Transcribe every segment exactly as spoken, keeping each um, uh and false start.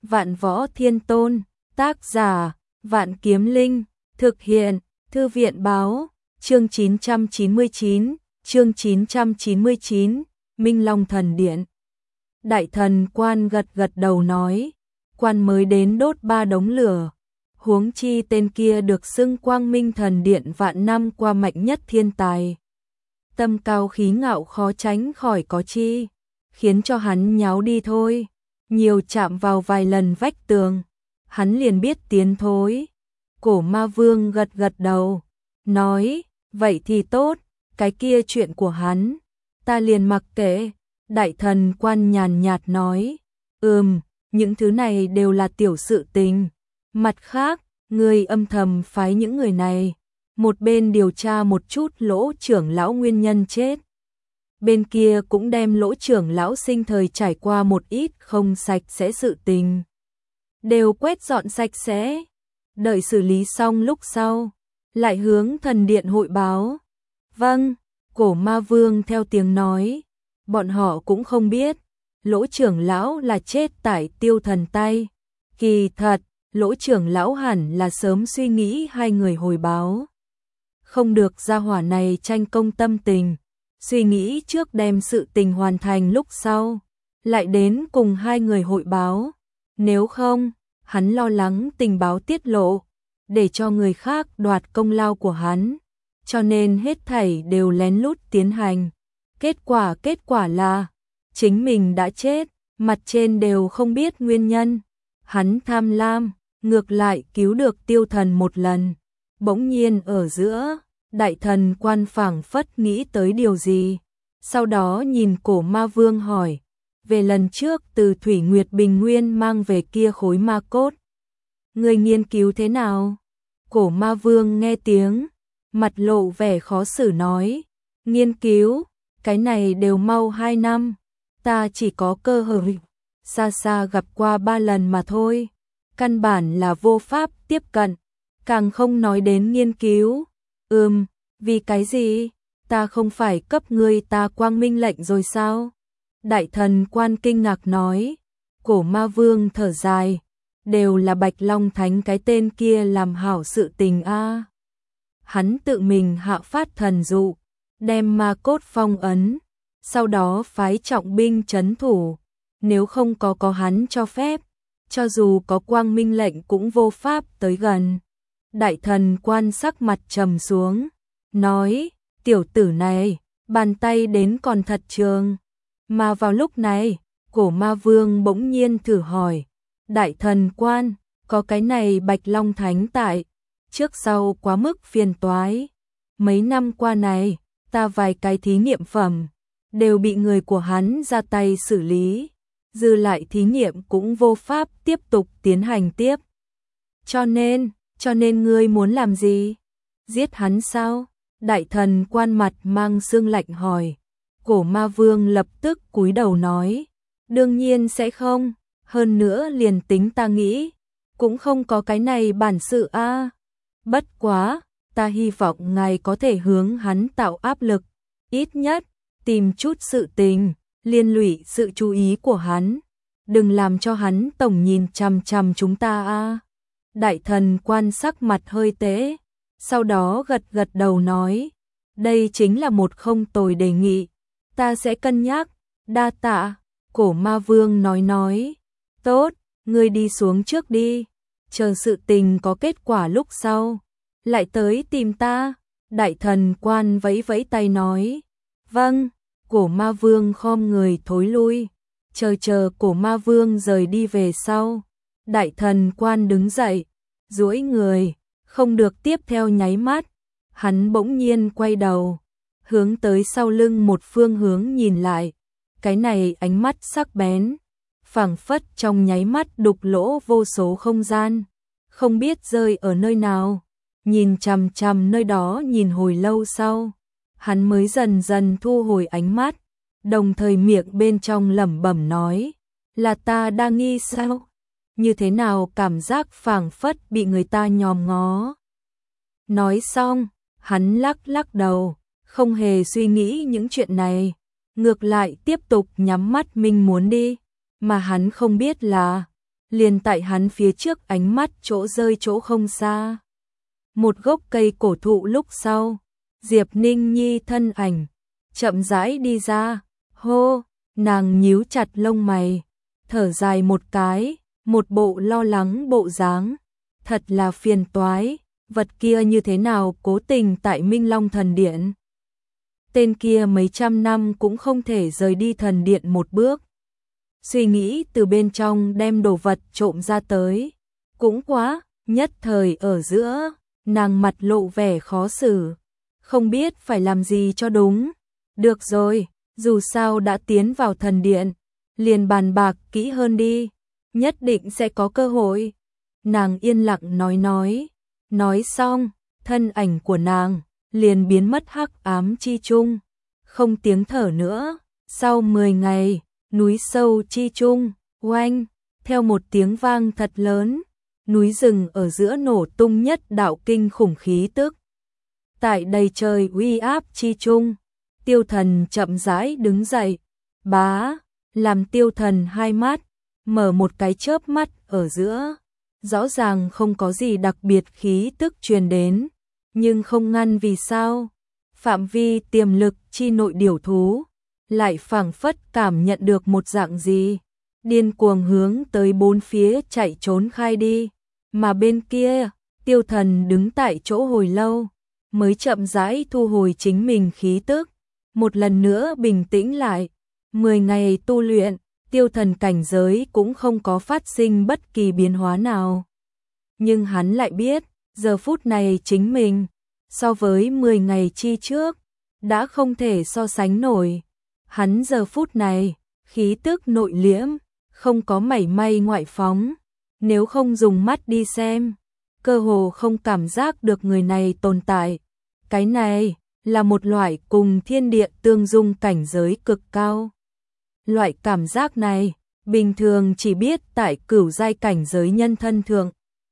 Vạn Võ Thiên Tôn, tác giả, Vạn Kiếm Linh, thực hiện, Thư viện báo, chương chín trăm chín mươi chín, chương chín trăm chín mươi chín, Minh Long Thần Điện. Đại thần Quan gật gật đầu nói, quan mới đến đốt ba đống lửa, huống chi tên kia được xưng Quang Minh Thần Điện vạn năm qua mạnh nhất thiên tài. Tâm cao khí ngạo khó tránh khỏi có chi, khiến cho hắn nháo đi thôi, nhiều chạm vào vài lần vách tường, hắn liền biết tiến thối. Cổ Ma Vương gật gật đầu, nói, vậy thì tốt, cái kia chuyện của hắn, ta liền mặc kệ. Đại thần Quan nhàn nhạt nói, ừm, những thứ này đều là tiểu sự tình. Mặt khác, ngươi âm thầm phái những người này, một bên điều tra một chút Lỗ trưởng lão nguyên nhân chết. Bên kia cũng đem Lỗ trưởng lão sinh thời trải qua một ít không sạch sẽ sự tình, đều quét dọn sạch sẽ. Đợi xử lý xong lúc sau, lại hướng thần điện hội báo. Vâng, Cổ Ma Vương theo tiếng nói, bọn họ cũng không biết, Lỗ trưởng lão là chết tại Tiêu Thần tay. Kỳ thật, Lỗ trưởng lão hẳn là sớm suy nghĩ hai người hồi báo. Không được gia hỏa này tranh công tâm tình, suy nghĩ trước đem sự tình hoàn thành lúc sau, lại đến cùng hai người hội báo. Nếu không, hắn lo lắng tình báo tiết lộ, để cho người khác đoạt công lao của hắn, cho nên hết thảy đều lén lút tiến hành. Kết quả kết quả là, chính mình đã chết, mặt trên đều không biết nguyên nhân. Hắn tham lam, ngược lại cứu được Tiêu Thần một lần. Bỗng nhiên ở giữa, đại thần Quan phảng phất nghĩ tới điều gì. Sau đó nhìn Cổ Ma Vương hỏi, về lần trước từ Thủy Nguyệt Bình Nguyên mang về kia khối ma cốt, người nghiên cứu thế nào? Cổ Ma Vương nghe tiếng, mặt lộ vẻ khó xử nói, nghiên cứu, cái này đều mau hai năm, ta chỉ có cơ hội xa xa gặp qua ba lần mà thôi, căn bản là vô pháp tiếp cận, càng không nói đến nghiên cứu. Ừm, vì cái gì? Ta không phải cấp ngươi ta quang minh lệnh rồi sao? Đại thần Quan kinh ngạc nói. Cổ Ma Vương thở dài, đều là Bạch Long Thánh cái tên kia làm hảo sự tình a. À. Hắn tự mình hạ phát thần dụ, đem ma cốt phong ấn, sau đó phái trọng binh trấn thủ, nếu không có có hắn cho phép, cho dù có quang minh lệnh cũng vô pháp tới gần. Đại thần Quan sắc mặt trầm xuống, nói, tiểu tử này, bàn tay đến còn thật trường. Mà vào lúc này, Cổ Ma Vương bỗng nhiên thử hỏi, đại thần Quan, có cái này Bạch Long Thánh tại, trước sau quá mức phiền toái. Mấy năm qua này, ta vài cái thí nghiệm phẩm, đều bị người của hắn ra tay xử lý, dư lại thí nghiệm cũng vô pháp tiếp tục tiến hành tiếp. Cho nên, cho nên ngươi muốn làm gì? Giết hắn sao? Đại thần Quan mặt mang sương lạnh hỏi. Cổ Ma Vương lập tức cúi đầu nói, đương nhiên sẽ không, hơn nữa liền tính ta nghĩ, cũng không có cái này bản sự a. À. Bất quá, ta hy vọng ngài có thể hướng hắn tạo áp lực, ít nhất, tìm chút sự tình, liên lụy sự chú ý của hắn, đừng làm cho hắn tổng nhìn chằm chằm chúng ta a. À. Đại thần Quan sắc mặt hơi tế, sau đó gật gật đầu nói, đây chính là một không tồi đề nghị, ta sẽ cân nhắc, đa tạ. Cổ Ma Vương nói nói, tốt, ngươi đi xuống trước đi, chờ sự tình có kết quả lúc sau, lại tới tìm ta. Đại thần Quan vẫy vẫy tay nói, vâng. Cổ Ma Vương khom người thối lui, chờ chờ Cổ Ma Vương rời đi về sau. Đại thần Quan đứng dậy, duỗi người, không được tiếp theo nháy mắt, hắn bỗng nhiên quay đầu, hướng tới sau lưng một phương hướng nhìn lại, cái này ánh mắt sắc bén, phảng phất trong nháy mắt đục lỗ vô số không gian, không biết rơi ở nơi nào, nhìn chằm chằm nơi đó nhìn hồi lâu sau, hắn mới dần dần thu hồi ánh mắt, đồng thời miệng bên trong lẩm bẩm nói, là ta đa nghi sao? Như thế nào cảm giác phảng phất bị người ta nhòm ngó. Nói xong, hắn lắc lắc đầu, không hề suy nghĩ những chuyện này, ngược lại tiếp tục nhắm mắt minh muốn đi, mà hắn không biết là, liền tại hắn phía trước ánh mắt chỗ rơi chỗ không xa. Một gốc cây cổ thụ lúc sau, Diệp Ninh Nhi thân ảnh, chậm rãi đi ra, hô, nàng nhíu chặt lông mày, thở dài một cái, một bộ lo lắng bộ dáng, thật là phiền toái, vật kia như thế nào cố tình tại Minh Long Thần Điện. Tên kia mấy trăm năm cũng không thể rời đi thần điện một bước. Suy nghĩ từ bên trong đem đồ vật trộm ra tới. Cũng quá, nhất thời ở giữa, nàng mặt lộ vẻ khó xử. Không biết phải làm gì cho đúng. Được rồi, dù sao đã tiến vào thần điện. Liền bàn bạc kỹ hơn đi. Nhất định sẽ có cơ hội. Nàng yên lặng nói nói. Nói xong, thân ảnh của nàng liền biến mất hắc ám chi trung. Không tiếng thở nữa. Sau mười ngày, núi sâu chi trung, oanh, theo một tiếng vang thật lớn, núi rừng ở giữa nổ tung nhất đạo kinh khủng khí tức. Tại đầy trời uy áp chi trung, Tiêu Thần chậm rãi đứng dậy, bá, làm Tiêu Thần hai mắt, mở một cái chớp mắt ở giữa, rõ ràng không có gì đặc biệt khí tức truyền đến, nhưng không ngăn vì sao, phạm vi tiềm lực chi nội điểu thú, lại phảng phất cảm nhận được một dạng gì, điên cuồng hướng tới bốn phía chạy trốn khai đi, mà bên kia, Tiêu Thần đứng tại chỗ hồi lâu, mới chậm rãi thu hồi chính mình khí tức, một lần nữa bình tĩnh lại, mười ngày tu luyện, Tiêu Thần cảnh giới cũng không có phát sinh bất kỳ biến hóa nào. Nhưng hắn lại biết, giờ phút này chính mình, so với mười ngày chi trước, đã không thể so sánh nổi. Hắn giờ phút này, khí tức nội liễm, không có mảy may ngoại phóng, nếu không dùng mắt đi xem, cơ hồ không cảm giác được người này tồn tại. Cái này là một loại cùng thiên địa tương dung cảnh giới cực cao. Loại cảm giác này, bình thường chỉ biết tại cửu giai cảnh giới nhân thân thượng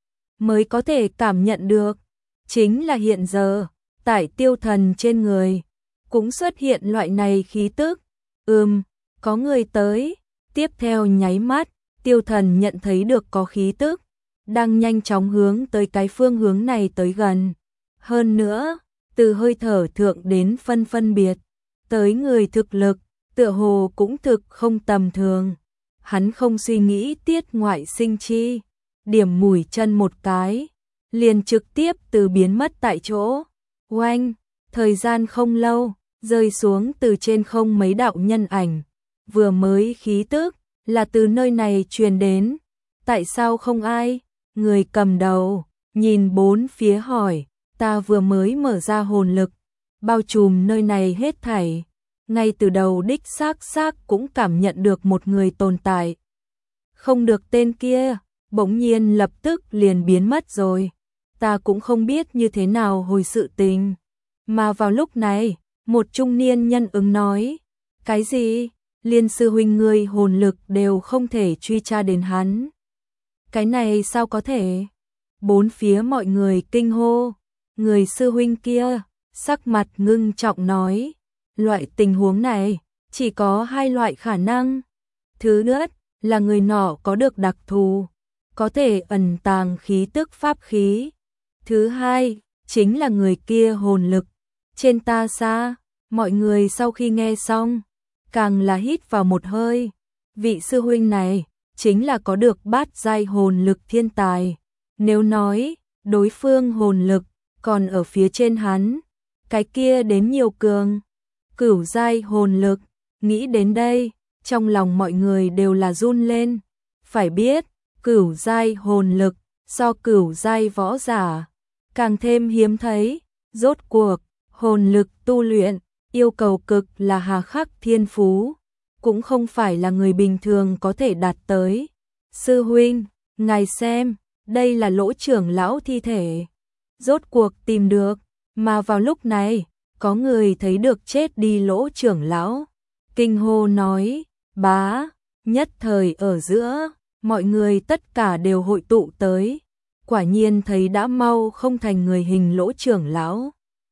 mới có thể cảm nhận được. Chính là hiện giờ, tại Tiêu Thần trên người, cũng xuất hiện loại này khí tức. Ừm, có người tới. Tiếp theo nháy mắt, Tiêu Thần nhận thấy được có khí tức, đang nhanh chóng hướng tới cái phương hướng này tới gần. Hơn nữa, từ hơi thở thượng đến phân phân biệt, tới người thực lực, tựa hồ cũng thực không tầm thường. Hắn không suy nghĩ tiết ngoại sinh chi, điểm mũi chân một cái, liền trực tiếp từ biến mất tại chỗ. Oanh, thời gian không lâu, rơi xuống từ trên không mấy đạo nhân ảnh, vừa mới khí tức là từ nơi này truyền đến. Tại sao không ai? Người cầm đầu nhìn bốn phía hỏi, ta vừa mới mở ra hồn lực, bao trùm nơi này hết thảy, ngay từ đầu đích xác xác cũng cảm nhận được một người tồn tại. Không được, tên kia bỗng nhiên lập tức liền biến mất rồi. Ta cũng không biết như thế nào hồi sự tình. Mà vào lúc này, một trung niên nhân ứng nói, cái gì? Liên sư huynh ngươi hồn lực đều không thể truy tra đến hắn. Cái này sao có thể? Bốn phía mọi người kinh hô. Người sư huynh kia, sắc mặt ngưng trọng nói, loại tình huống này, chỉ có hai loại khả năng. Thứ nhất, là người nọ có được đặc thù, có thể ẩn tàng khí tức pháp khí. Thứ hai, chính là người kia hồn lực trên ta xa. Mọi người sau khi nghe xong, càng là hít vào một hơi. Vị sư huynh này, chính là có được bát giai hồn lực thiên tài. Nếu nói, đối phương hồn lực, còn ở phía trên hắn, cái kia đến nhiều cường. Cửu giai hồn lực, nghĩ đến đây, trong lòng mọi người đều là run lên. Phải biết, cửu giai hồn lực, so cửu giai võ giả, càng thêm hiếm thấy. Rốt cuộc, hồn lực tu luyện, yêu cầu cực là hà khắc thiên phú, cũng không phải là người bình thường có thể đạt tới. Sư huynh, ngài xem, đây là Lỗ trưởng lão thi thể. Rốt cuộc tìm được, mà vào lúc này, có người thấy được chết đi Lỗ trưởng lão. Kinh hô nói, bá, nhất thời ở giữa, mọi người tất cả đều hội tụ tới. Quả nhiên thấy đã mau không thành người hình Lỗ trưởng lão.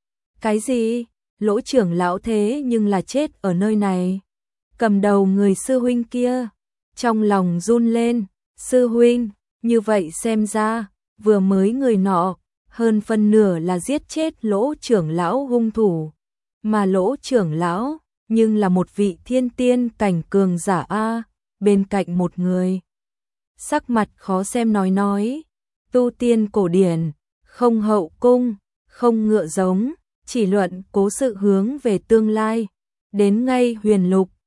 Cái gì? Lỗ trưởng lão thế nhưng là chết ở nơi này. Cầm đầu người sư huynh kia, trong lòng run lên, Sư huynh, như vậy xem ra, vừa mới người nọ, hơn phân nửa là giết chết Lỗ trưởng lão hung thủ, mà Lỗ trưởng lão, nhưng là một vị thiên tiên cảnh cường giả a, bên cạnh một người. Sắc mặt khó xem nói nói, tu tiên cổ điển, không hậu cung, không ngựa giống, chỉ luận cố sự hướng về tương lai, đến ngay huyền lục,